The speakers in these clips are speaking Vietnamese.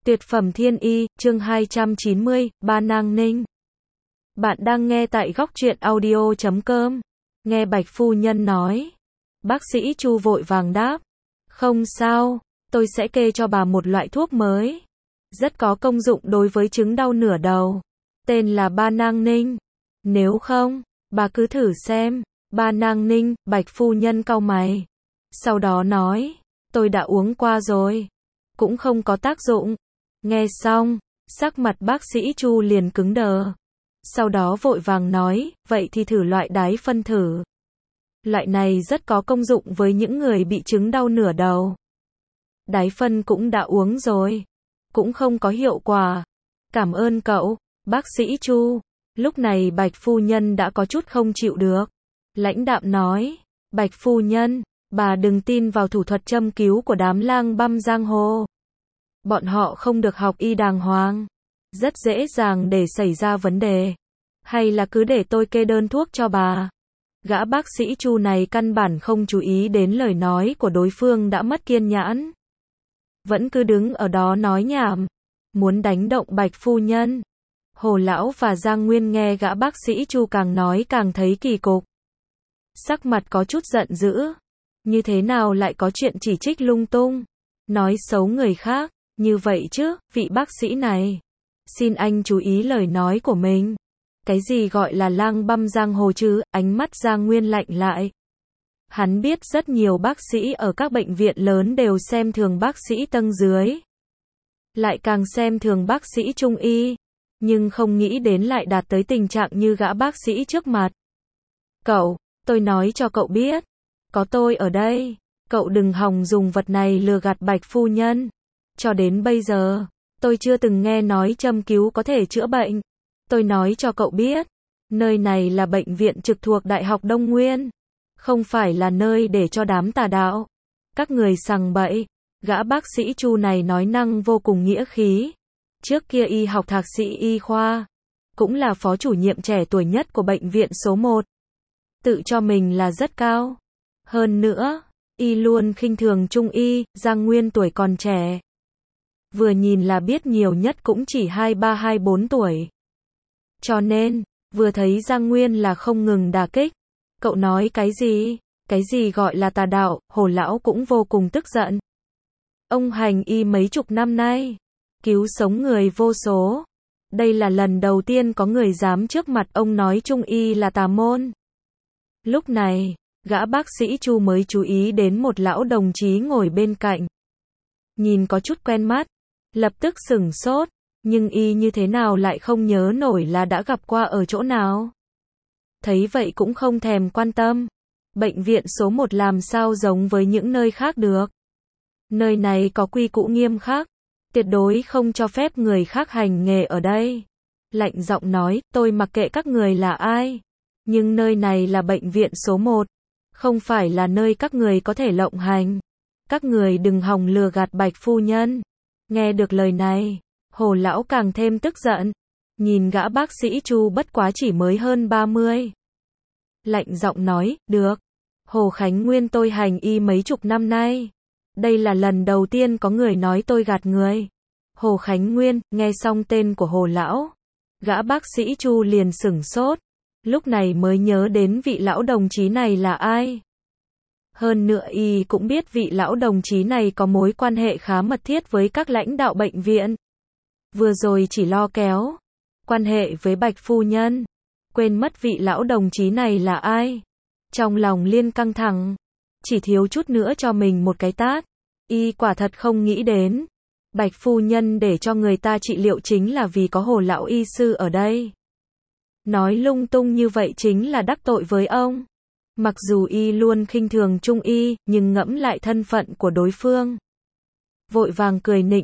Tuyệt phẩm thiên y, chương 290, Ba Nang Ninh. Bạn đang nghe tại góc truyện audio.com. Nghe Bạch phu nhân nói. Bác sĩ Chu vội vàng đáp. Không sao, tôi sẽ kê cho bà một loại thuốc mới. Rất có công dụng đối với chứng đau nửa đầu. Tên là Ba Nang Ninh. Nếu không, bà cứ thử xem. Ba Nang Ninh, Bạch phu nhân cau mày. Sau đó nói, tôi đã uống qua rồi. Cũng không có tác dụng. Nghe xong, sắc mặt bác sĩ Chu liền cứng đờ. Sau đó vội vàng nói, vậy thì thử loại đái phân thử. Loại này rất có công dụng với những người bị chứng đau nửa đầu. Đái phân cũng đã uống rồi. Cũng không có hiệu quả. Cảm ơn cậu, bác sĩ Chu. Lúc này Bạch phu nhân đã có chút không chịu được. Lãnh đạm nói, Bạch phu nhân, bà đừng tin vào thủ thuật châm cứu của đám lang băm giang hồ. Bọn họ không được học y đàng hoàng. Rất dễ dàng để xảy ra vấn đề. Hay là cứ để tôi kê đơn thuốc cho bà. Gã bác sĩ Chu này căn bản không chú ý đến lời nói của đối phương đã mất kiên nhẫn. Vẫn cứ đứng ở đó nói nhảm. Muốn đánh động Bạch phu nhân. Hồ Lão và Giang Nguyên nghe gã bác sĩ Chu càng nói càng thấy kỳ cục. Sắc mặt có chút giận dữ. Như thế nào lại có chuyện chỉ trích lung tung. Nói xấu người khác. Như vậy chứ, vị bác sĩ này. Xin anh chú ý lời nói của mình. Cái gì gọi là lang băm giang hồ chứ, ánh mắt Giang Nguyên lạnh lại. Hắn biết rất nhiều bác sĩ ở các bệnh viện lớn đều xem thường bác sĩ tầng dưới. Lại càng xem thường bác sĩ trung y. Nhưng không nghĩ đến lại đạt tới tình trạng như gã bác sĩ trước mặt. Cậu, tôi nói cho cậu biết. Có tôi ở đây. Cậu đừng hòng dùng vật này lừa gạt Bạch phu nhân. Cho đến bây giờ, tôi chưa từng nghe nói châm cứu có thể chữa bệnh. Tôi nói cho cậu biết, nơi này là bệnh viện trực thuộc Đại học Đông Nguyên. Không phải là nơi để cho đám tà đạo. Các người sằng bậy. Gã bác sĩ Chu này nói năng vô cùng nghĩa khí. Trước kia y học thạc sĩ y khoa. Cũng là phó chủ nhiệm trẻ tuổi nhất của bệnh viện số 1. Tự cho mình là rất cao. Hơn nữa, y luôn khinh thường trung y, Giang Nguyên tuổi còn trẻ. Vừa nhìn là biết nhiều nhất cũng chỉ 23-24 tuổi. Cho nên, vừa thấy Giang Nguyên là không ngừng đả kích. Cậu nói cái gì? Cái gì gọi là tà đạo? Hồ Lão cũng vô cùng tức giận. Ông hành y mấy chục năm nay. Cứu sống người vô số. Đây là lần đầu tiên có người dám trước mặt ông nói trung y là tà môn. Lúc này, gã bác sĩ Chu mới chú ý đến một lão đồng chí ngồi bên cạnh. Nhìn có chút quen mắt. Lập tức sửng sốt, nhưng y như thế nào lại không nhớ nổi là đã gặp qua ở chỗ nào. Thấy vậy cũng không thèm quan tâm. Bệnh viện số 1 làm sao giống với những nơi khác được. Nơi này có quy củ nghiêm khắc, tuyệt đối không cho phép người khác hành nghề ở đây. Lạnh giọng nói, tôi mặc kệ các người là ai. Nhưng nơi này là bệnh viện số 1, không phải là nơi các người có thể lộng hành. Các người đừng hòng lừa gạt Bạch phu nhân. Nghe được lời này, Hồ Lão càng thêm tức giận. Nhìn gã bác sĩ Chu bất quá chỉ mới hơn 30. Lạnh giọng nói, được. Hồ Khánh Nguyên tôi hành y mấy chục năm nay. Đây là lần đầu tiên có người nói tôi gạt người. Hồ Khánh Nguyên, nghe xong tên của Hồ Lão. Gã bác sĩ Chu liền sửng sốt. Lúc này mới nhớ đến vị lão đồng chí này là ai. Hơn nữa y cũng biết vị lão đồng chí này có mối quan hệ khá mật thiết với các lãnh đạo bệnh viện. Vừa rồi chỉ lo kéo quan hệ với Bạch phu nhân, quên mất vị lão đồng chí này là ai. Trong lòng liên căng thẳng, chỉ thiếu chút nữa cho mình một cái tát. Y quả thật không nghĩ đến, Bạch phu nhân để cho người ta trị liệu chính là vì có Hồ lão y sư ở đây. Nói lung tung như vậy chính là đắc tội với ông. Mặc dù y luôn khinh thường trung y, nhưng ngẫm lại thân phận của đối phương. Vội vàng cười nịnh,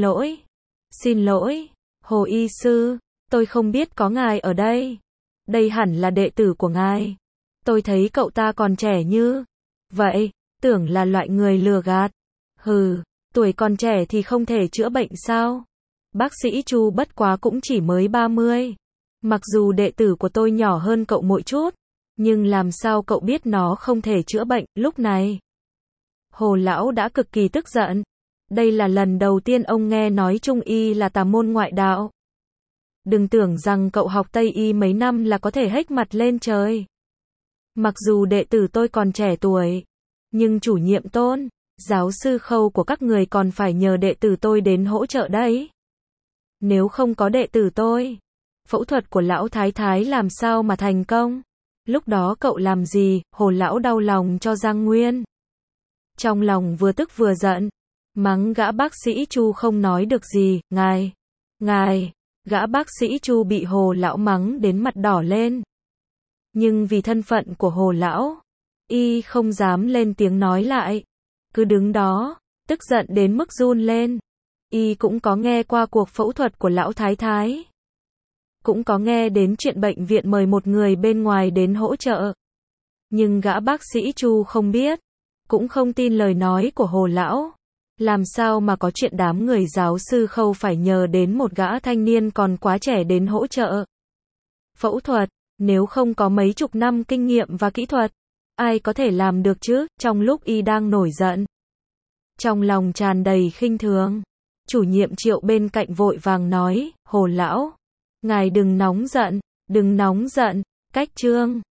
xin lỗi, Hồ y sư, tôi không biết có ngài ở đây. Đây hẳn là đệ tử của ngài. Tôi thấy cậu ta còn trẻ như vậy, tưởng là loại người lừa gạt. Hừ, tuổi còn trẻ thì không thể chữa bệnh sao? Bác sĩ Chu bất quá cũng chỉ mới 30. Mặc dù đệ tử của tôi nhỏ hơn cậu mỗi chút. Nhưng làm sao cậu biết nó không thể chữa bệnh, lúc này? Hồ Lão đã cực kỳ tức giận. Đây là lần đầu tiên ông nghe nói Trung y là tà môn ngoại đạo. Đừng tưởng rằng cậu học Tây y mấy năm là có thể hếch mặt lên trời. Mặc dù đệ tử tôi còn trẻ tuổi, nhưng chủ nhiệm Tôn, giáo sư Khâu của các người còn phải nhờ đệ tử tôi đến hỗ trợ đấy. Nếu không có đệ tử tôi, phẫu thuật của lão thái thái làm sao mà thành công? Lúc đó cậu làm gì? Hồ lão đau lòng cho Giang Nguyên. Trong lòng vừa tức vừa giận, mắng gã bác sĩ Chu không nói được gì. Ngài, gã bác sĩ Chu bị Hồ lão mắng đến mặt đỏ lên. Nhưng vì thân phận của Hồ lão, y không dám lên tiếng nói lại, cứ đứng đó, tức giận đến mức run lên. Y cũng có nghe qua cuộc phẫu thuật của lão thái thái, cũng có nghe đến chuyện bệnh viện mời một người bên ngoài đến hỗ trợ. Nhưng gã bác sĩ Chu không biết, cũng không tin lời nói của Hồ lão. Làm sao mà có chuyện đám người giáo sư Khâu phải nhờ đến một gã thanh niên còn quá trẻ đến hỗ trợ phẫu thuật, nếu không có mấy chục năm kinh nghiệm và kỹ thuật, ai có thể làm được chứ? Trong lúc y đang nổi giận, trong lòng tràn đầy khinh thường, chủ nhiệm Triệu bên cạnh vội vàng nói, Hồ lão, ngài đừng nóng giận, cách chương